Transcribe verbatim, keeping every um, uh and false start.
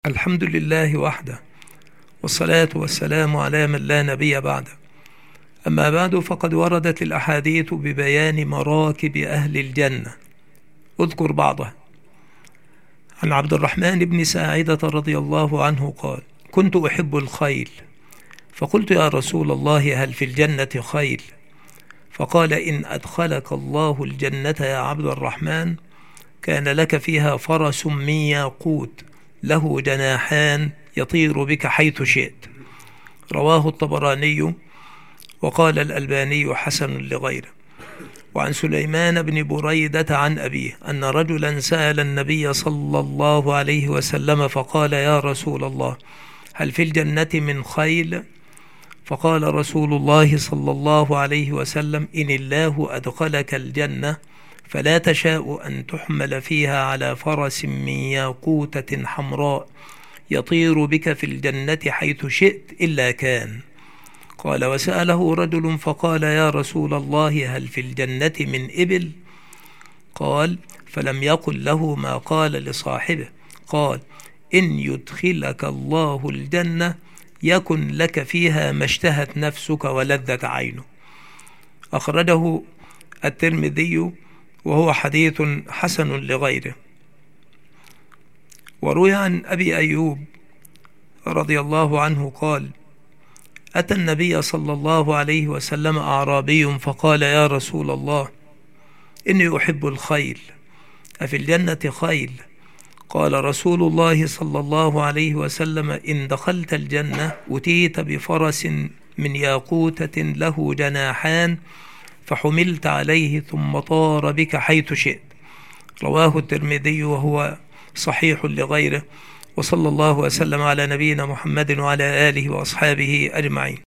الحمد لله وحده، والصلاة والسلام على من لا نبي بعده. أما بعد، فقد وردت الأحاديث ببيان مراكب أهل الجنة. أذكر بعضها. عن عبد الرحمن بن ساعدة رضي الله عنه قال: كنت أحب الخيل، فقلت يا رسول الله هل في الجنة خيل؟ فقال: إن أدخلك الله الجنة يا عبد الرحمن كان لك فيها فرس من ياقوت له جناحان يطير بك حيث شئت. رواه الطبراني، وقال الألباني حسن لغيره. وعن سليمان بن بريدة عن أبيه أن رجلا سأل النبي صلى الله عليه وسلم فقال: يا رسول الله هل في الجنة من خيل؟ فقال رسول الله صلى الله عليه وسلم: إن الله أدخلك الجنة فلا تشاء أن تحمل فيها على فرس من ياقوتة حمراء يطير بك في الجنة حيث شئت إلا كان. قال: وسأله رجل فقال: يا رسول الله هل في الجنة من إبل؟ قال: فلم يقل له ما قال لصاحبه. قال: إن يدخلك الله الجنة يكن لك فيها ما اشتهت نفسك ولذت عينك. أخرجه الترمذي، وهو حديث حسن لغيره. وروي عن أبي أيوب رضي الله عنه قال: أتى النبي صلى الله عليه وسلم أعرابي فقال: يا رسول الله إني أحب الخيل، أفي الجنة خيل؟ قال رسول الله صلى الله عليه وسلم: إن دخلت الجنة أتيت بفرس من ياقوتة له جناحان فحملت عليه ثم طار بك حيث شئت. رواه الترمذي، وهو صحيح لغيره. وصلى الله وسلم على نبينا محمد وعلى آله وأصحابه أجمعين.